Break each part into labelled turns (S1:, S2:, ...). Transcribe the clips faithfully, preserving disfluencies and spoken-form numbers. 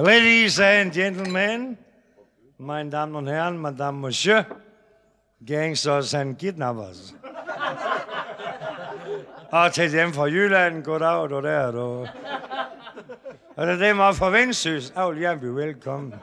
S1: Ladies and gentlemen, meine Damen und Herren, Madame, Monsieur, gangsters and kidnappers. Og til dem fra Jylland, goddag, du der, du. Og det er dem op fra Vendsyssel, jeg vil gerne blive velkommen.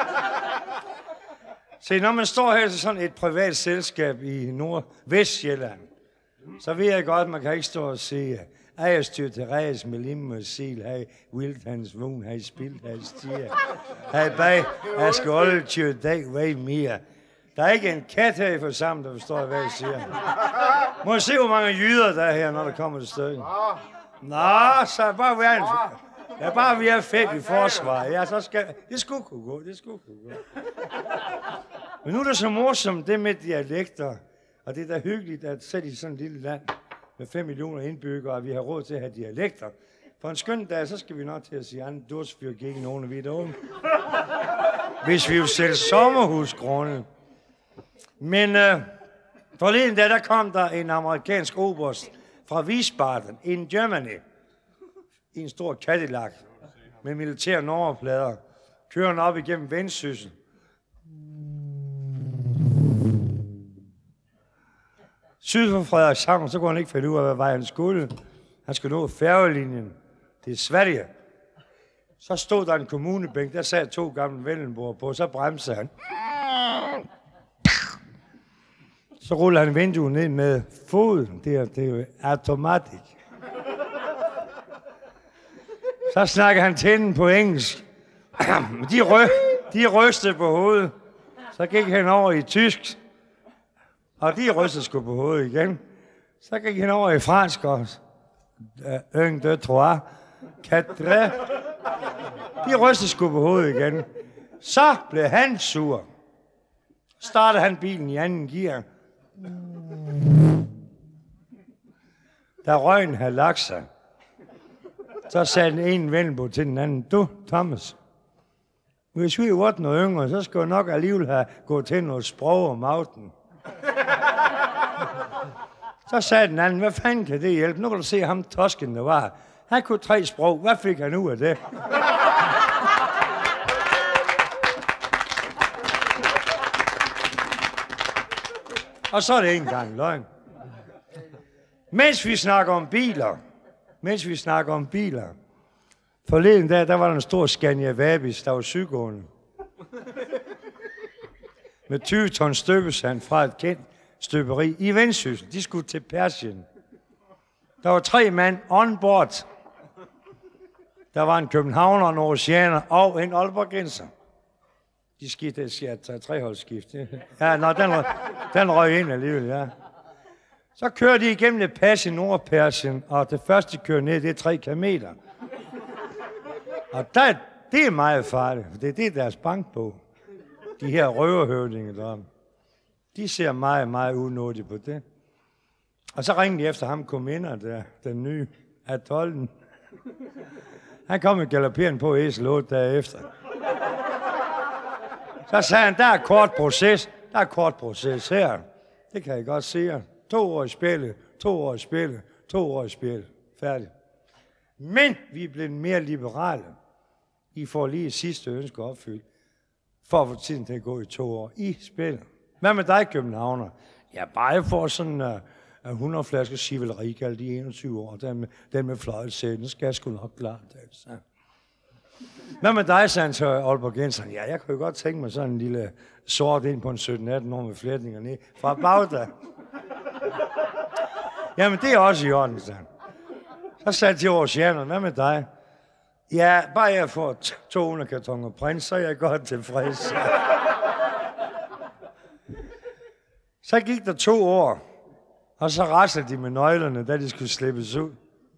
S1: Se, når man står her til sådan et privat selskab i Nordvestjylland, så ved jeg godt, at man kan ikke stå og sige, Ejerstyr Therese med limme og sil, hej, vildt hans vun, hej, spildt hans stier, hej, bag, jeg skal holde til dag, hvad mere. Der er ikke en kat her i forsamlingen, der forstår, hvad jeg siger. Må jeg se, hvor mange jyder der er her, når der kommer til stykket. Nå, så bare være en... Ja, bare vi er fedt i forsvar. Ja, så skal... Det skulle kunne gå, det skulle kunne gå. Men nu er det så morsomt, det med dialekter. Og det er da hyggeligt, at selv i sådan et lille land med fem millioner indbyggere, at vi har råd til at have dialekter. For en skøn dag, så skal vi nok til at sige, anden dårsfyr gik nogen af vi derude. Hvis vi vil sælge sommerhusgrunde. Men øh, forleden dag, der kom der en amerikansk oberst fra Wiesbaden in Germany. I en stor Cadillac med militære nummerplader, kørende op igennem Vendsyssel. Syd for Frederikshavn, så kunne han ikke finde ud af, hvad vej han skulle. Han skulle nå færgelinjen. Det er Sverige. Så stod der en kommunebænk, der sad to gamle Vellenborg på, så bremsede han. Så rullede han vinduet ned med foden. Det er, det er jo automatik. Så snakker han til den på engelsk. De, rø, de rystede på hovedet. Så gik han over i tysk. Og de rystede sgu på hovedet igen. Så gik han over i fransk også. Un, deux, trois, quatre. De rystede sgu på hovedet igen. Så blev han sur. Startede han bilen i anden gear. Da røgen havde lagt sig, så sagde den ene Vellenborg til den anden, du, Thomas, hvis vi var noget yngre, så skulle jeg nok alligevel have gået til noget sprog om aftenen. Så sagde den anden, hvad fanden kan det hjælpe? Nu kan du se ham tosken, der var. Han kunne tre sprog. Hvad fik han ud af det? Og så er det ikke engang løgn. Mens vi snakker om biler, mens vi snakker om biler, forleden dag, der var der en stor Scania Vabis, der var sygående. Med tyve ton støbesand fra et kendt støberi i Vendsyssel. De skulle til Persien. Der var tre mand on board. Der var en københavner, en oceaner og en aalborgenser. De skiftede, jeg tager treholdsskift. Ja, nå, den røg, den røg ind alligevel, ja. Så kører de igennem et pas i Nordpersien, og det første, de kører ned, det er tre kameler. Og der, det er meget farligt, for det er det, deres bankbog. De her røverhøvdinge der. De ser meget, meget unådige på det. Og så ringede de efter ham, Kominder, der, den nye atollen. Han kom med galoperen på æsel otte dage efter. Så sagde han, der er kort proces. Der er kort proces her. Det kan jeg godt se. To år i spillet, to år i spillet, to år i spillet. Færdig. Men vi er blevet mere liberale. I får lige sidste ønske opfyldt. For at få tiden til at gå i to år i spillet. Hvad med dig, københavner? Ja, bare jeg får sådan uh, hundrede flasker Chivalry, alle de enogtyve år. Den med, den med fløjelsæt, den skal jeg sgu nok klare det. Så. Hvad med dig, sagde han til Aalborgensen? Ja, jeg kunne jo godt tænke mig sådan en lille sort ind på en sytten atten år med flætninger ned fra Bagdad. Jamen, det er også i orden, sagde han. Så sagde jeg til oceaneren, hvad med dig? Ja, bare jeg får to hundrede kartoner prins, så er jeg godt tilfreds. Så gik der to år, og så raslede de med nøglerne, da de skulle slippes ud.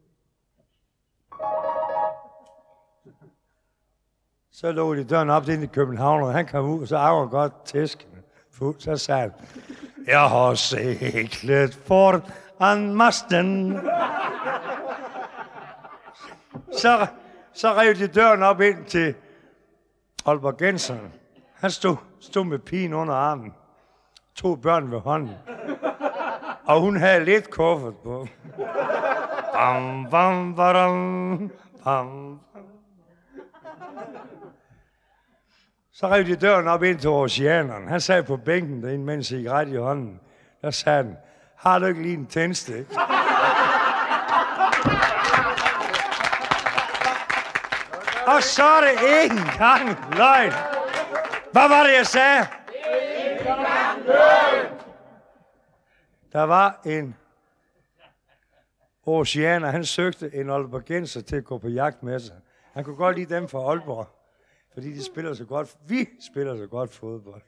S1: Så lå de døren op ind i København, og han kom ud, og så var godt tæskende. Så sagde han, jeg har seglet foran masten. Så, så rev de døren op ind til Aalborgenseren. Han stod, stod med pigen under armen. To børn ved hånden. Og hun havde lidt kuffert på. Bam, bam, badam, bam. Så rev de døren op ind til oceaneren. Han sad på bænken derinde med en cigaret i hånden. Der sagde han, har du ikke lige en tændstik? Og så er det ikke engang løgn. Hvad var det, jeg sagde? Ikke engang løgn. Der var en oceaner, han søgte en aalborgenser til at gå på jagt med sig. Han kunne godt lide dem fra Aalborg, fordi de spiller så godt. Vi spiller så godt fodbold.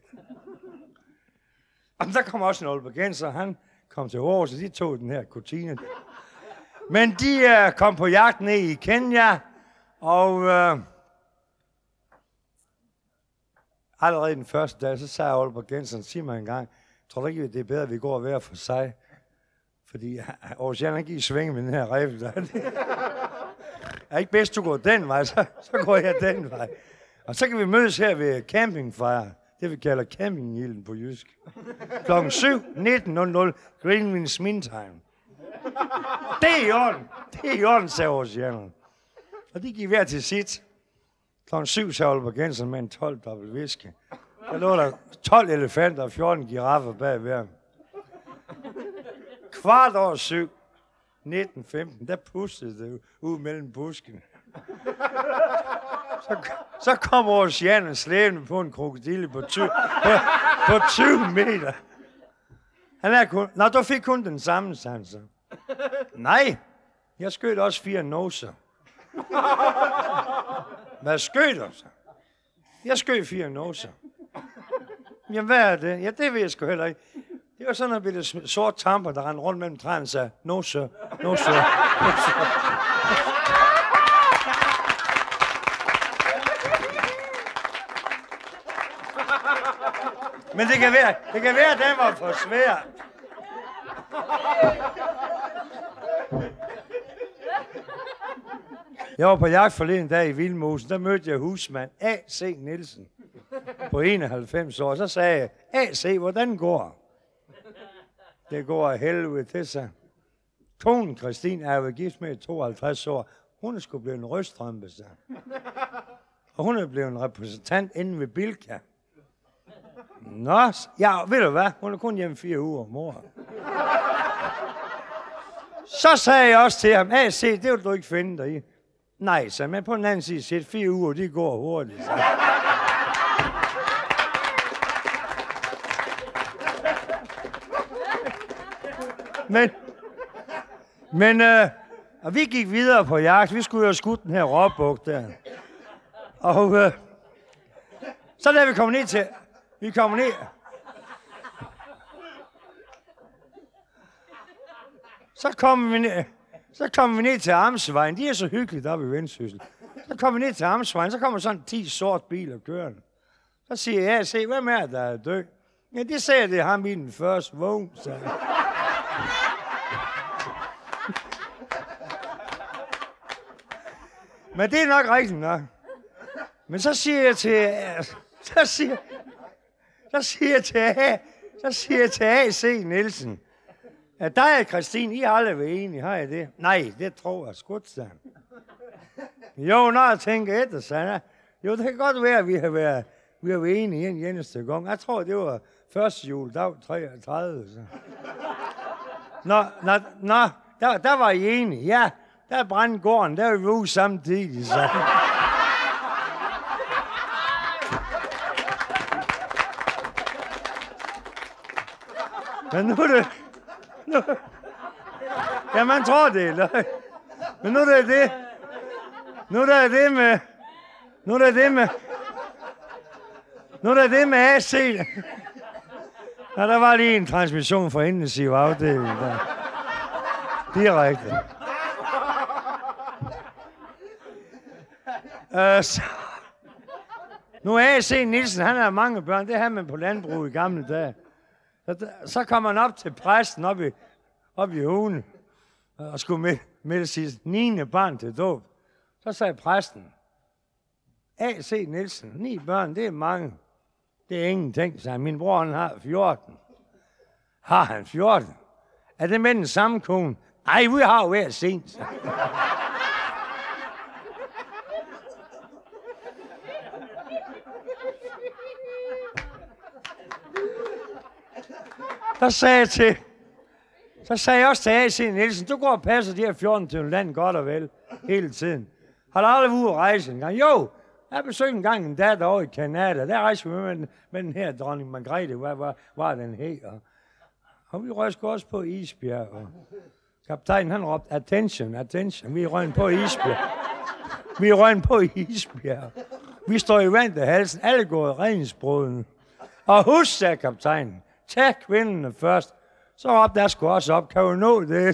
S1: Og der kom også en aalborgenser, han kom til Aarhus, og de tog den her kutine. Men de uh, kom på jagt ned i Kenya, og uh, allerede den første dag, så sagde aalborgenseren, sig mig engang, tror du ikke, det er bedre, at vi går hver for sig? Fordi oceanen han gik i svinge med den her riffel. Det er ikke bedst, du går den vej, så, så går jeg den vej. Og så kan vi mødes her ved campingfejre. Det vi kalder campingilden på jysk. Klokken syv, nitten nul nul, Greenwich Mean Time. Det er i orden. Det er i orden, sagde oceaneren. Og de gik hver til sit. Klokken syv sagde aalborgenseren med en tolv dobbelt whisky. Der lå der tolv elefanter og fjorten giraffer bag hver. Kvart over syv, nitten femten, der pustede det ud mellem buskene. Så, så kom oceanen slæbende på en krokodille på tyve, på, på tyve meter. Han er kun... Nå, du fik kun den samme, sagde han så. Nej, jeg skød også fire noser. Hvad skød du så? Jeg skød fire noser. Jamen, hvad er det? Ja, det ved jeg sgu heller ikke. Det var sådan en bitte sort tamper, der rendte rundt mellem træerne og sagde, no sir, no sir, no sir. Men det kan være, det kan være, at den var for svær. Jeg var på jagt forleden dag i Vildmosen, der mødte jeg husmand A C Nielsen på enoghalvfems år. Så sagde jeg, A C, hvordan går? Det går af helvede til sig. Konen Christine er jo gift med tooghalvtreds år. Hun er sgu blevet en rødstrømpe, så. Og hun er blevet en repræsentant inde ved Bilka. Nå, ja, ved du hvad? Hun er kun hjemme fire uger om året. Så sagde jeg også til ham, A C, det vil du ikke finde dig i. Nej, så men på den anden side, set fire uger, de går hurtigt. Så. Men, men øh, og vi gik videre på jagt. Vi skulle jo skudt den her råbuk der. Og øh, så da vi kom ned til... Vi kommer ned... Så kommer vi ned... Så kommer vi ned til Amtsvejen. De er så hyggeligt oppe i Vendsyssel. Så kommer vi ned til Amtsvejen. Så kommer sådan ti sort biler kørende. Så siger jeg, ja, se, hvem er der er død? Ja, det sagde jeg, det er ham i den første vogn, sagde jeg. Men det er nok rigtigt nok. Men så siger jeg til... Så siger, så siger jeg til A, så siger jeg til A C Nielsen, at dig og Christine, I har aldrig været enige, har jeg det? Nej, det tror jeg sgu, sagde han. Jo, når jeg tænker efter, sagde han. Jo, det kan godt være, at vi har været, vi har været enige en eneste gang. Jeg tror, det var første juledag treogtredive. Så. Nå, nå, nå der, der var I enige. Ja, der brændte gården, der var vi ude samtidig, så. Men nu er det... Nu, ja, man tror det, eller? Men nu er det det. Nu er det det med... Nu er det det med... Nu er det det med A C. Ja, der var lige en transmission fra intensiv afdeling der. Direkte. Uh, så. Nu er A C Nielsen, han har mange børn. Det havde man på landbrug i gamle dage. Så, så kom han op til præsten op i, op i hulen og skulle med, med sit niende barn til dåb. Så sagde præsten, A C Nielsen, ni børn, det er mange. Det er ingenting, sagde han. Min bror, han har fjorten. Har han fjorten? Er det med den samme kone? Ej, vi har jo været sent. Der sagde jeg til, så sagde jeg også til A C Nielsen, du går og passer de her fjorten til land godt og vel, hele tiden. Har du aldrig været ude at rejse en gang? Jo, jeg besøgte en gang en datter over i Canada. Der rejste vi med, med, med den her dronning Margrethe, hvor, hvor, hvor den hed. Og, og vi røg sgu også på isbjerg. Og kaptajnen han råbte, attention, attention. Vi røg på isbjerg. Vi røg på isbjerg. Vi står i vand af halsen. Alle går i redningsbåden. Og husk, sagde kaptajnen, tag kvinderne først. Så op der sgu også op. Kan du nå det?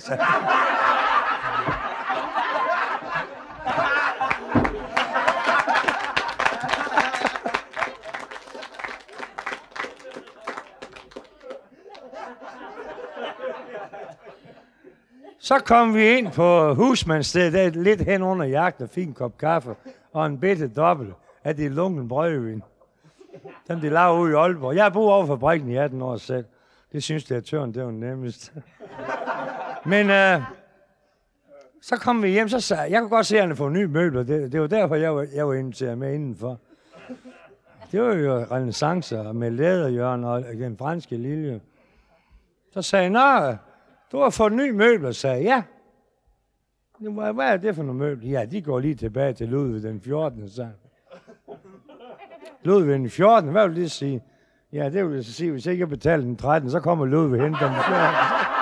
S1: Så kom vi ind på husmandsstedet, der lidt hen under jagten, og fik en kop kaffe og en bitte dobbelt af de lunken brødvin. Dem de lavede ude i Aalborg. Jeg har boet over fabrikken i atten år selv. Det synes direktøren, det var nemmest. Men øh, så kom vi hjem, så sagde jeg kunne godt se, at han havde fået nye møbler. Det, det var derfor, jeg var, jeg var inviteret med indenfor. Det var jo renaissancer med læderhjørner og den franske lilje. Så sagde jeg, nå, du har fået nye møbler, sagde jeg. Ja. Hvad er det for nogle møbler? Ja, de går lige tilbage til Ludvig den fjortende, sagde Ludvig den fjortende, hvad vil det sige? Ja, det vil sige, hvis jeg ikke betaler den trettende, så kommer Ludvig hen den fjortende.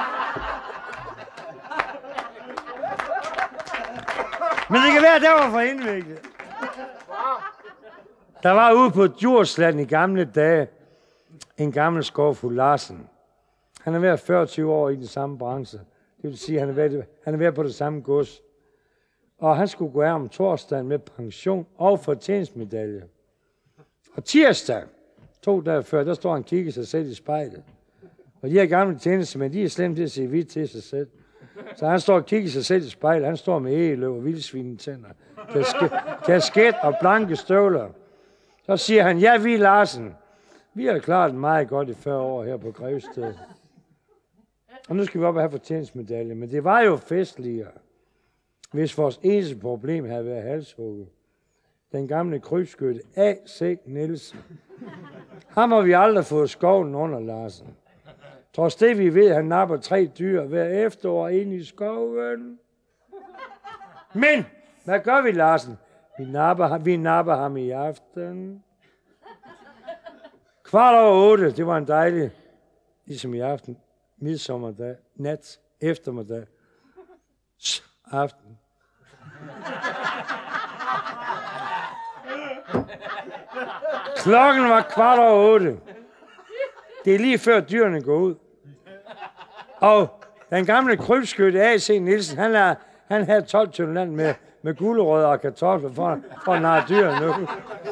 S1: Men det kan være, at det var for indviklet. Der var ude på Djursland i gamle dage en gammel Skovfugl Larsen. Han har været fyrre år i den samme branche. Det vil sige, at han har været, han har været på det samme gods. Og han skulle gå af om torsdagen med pension og fortjenstmedalje. Og tirsdag, to dage før, der står han og kigger sig selv i spejlet. Og de her gamle tjenestemænd, de er slemt til at se vidt til sig selv. Så han står og kigger sig selv i spejlet. Han står med egeløv og vildsvinetænder, kasket, kasket og blanke støvler. Så siger han, ja, vi Larsen, vi har klaret det meget godt i fyrre år her på Grevsted. Og nu skal vi op og have fortjenstmedalje. Men det var jo festligere, hvis vores eneste problem havde været halshugget. Den gamle krybskytte A C Nielsen. Ham har vi aldrig fået skoven under, Larsen. Trods det vi ved, at han napper tre dyr hver efterår ind i skoven. Men, hvad gør vi, Larsen? Vi napper ham, vi napper ham i aften. Kvart over otte, det var en dejlig, ligesom i aften, midsommerdag, nat, eftermiddag, aften. Klokken var kvart over otte. Det er lige før dyrene går ud. Og den gamle krybskytte A C Nielsen, han, er, han havde tolv tønder land med, med gulerødder og kartofler for, for at narre dyrene nu.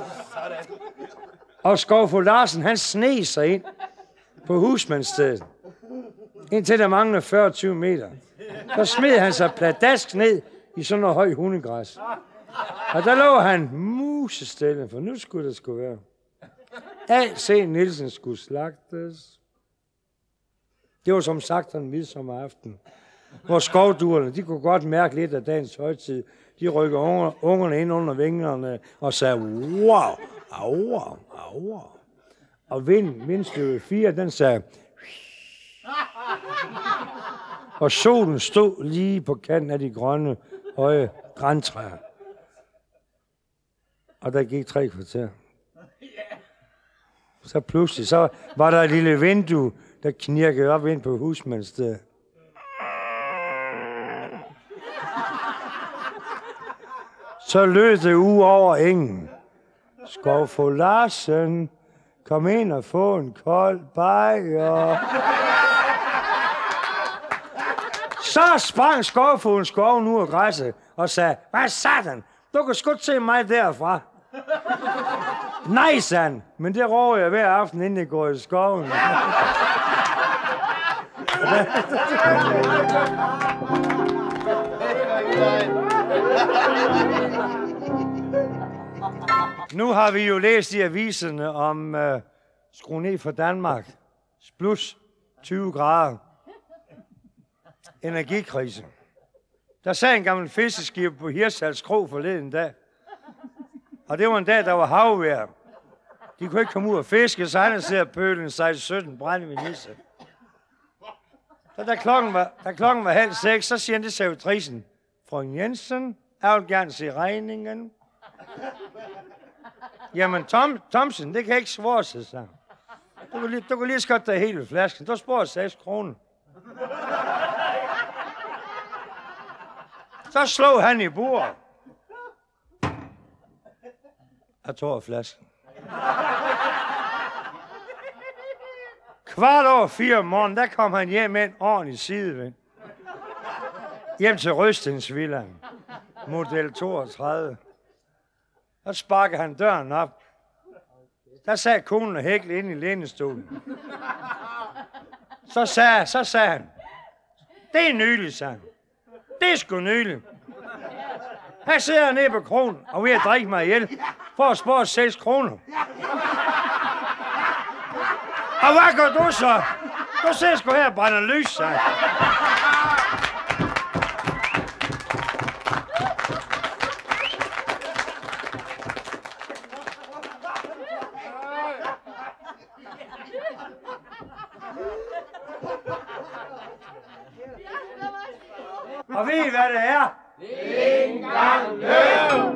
S1: Og Skovfugl Larsen, han sneg sig ind på husmandsstedet. Indtil der manglede fyrre til tyve meter. Så smed han sig pladask ned i sådan noget høj hundegræs. Og der lå han musestille, for nu skulle det sgu være. A C Nielsen skulle slagtes. Det var som sagt en midsommer aften, hvor skovduerne, de kunne godt mærke lidt af dagens højtid. De rykker unger, ungerne ind under vingerne og sagde, wow, au, au. Og vind, vindstøve fire, den sagde, og solen stod lige på kanten af de grønne, høje grantræer. Og der gik tre kvarter. Så pludselig, så var der et lille vindue, der knirkede op ind på husmandsstedet. Så lød det ud over engen. Skovfugl Larsen, kom ind og få en kold bajer. Så sprang skovfuglen skoven ud af græsset og sagde, hvad satan, du kan sgu se mig derfra. Nej, sagde han, men det råber jeg hver aften, inden jeg går i skoven. Nu har vi jo læst i aviserne om uh, skru ned for Danmark. Plus tyve grader. Energikrise. Der sad en gammel fiskeskib på Hirtshals Kro forleden dag. Og det var en dag, der var havvejr. De kunne ikke komme ud og fiske, så han havde siddet pølen sig sytten brændende nisse. Så da klokken var, da klokken var halv seks, så siger han til servitrisen, Frøken Jensen, jeg vil gerne se regningen. Jamen, Tom, Thomsen, det kan ikke svare sig, sagde han. Du kan lige, du kan lige skøtte dig hele flasken. Du spurgte seks kroner. Så slog han i bordet. Jeg tog flasken. Kvart over fire om morgenen, der kom han hjem med en ordentlig sidevind. Hjem til Røstensvillaen. Model toogtredive. Så sparkede han døren op. Der sad konen og hækle inde i lænestolen. Så sagde, så sagde han, det er nyligt, sagde han. Det er sgu nyligt. Her sidder jeg nede på kronen og ved at drikke mig ihjel for at spare seks kroner. Og hvad gør du så? Du sidder sgu her og brænder lys, sagde han. Og ved I, hvad det er? Det er en gang løv!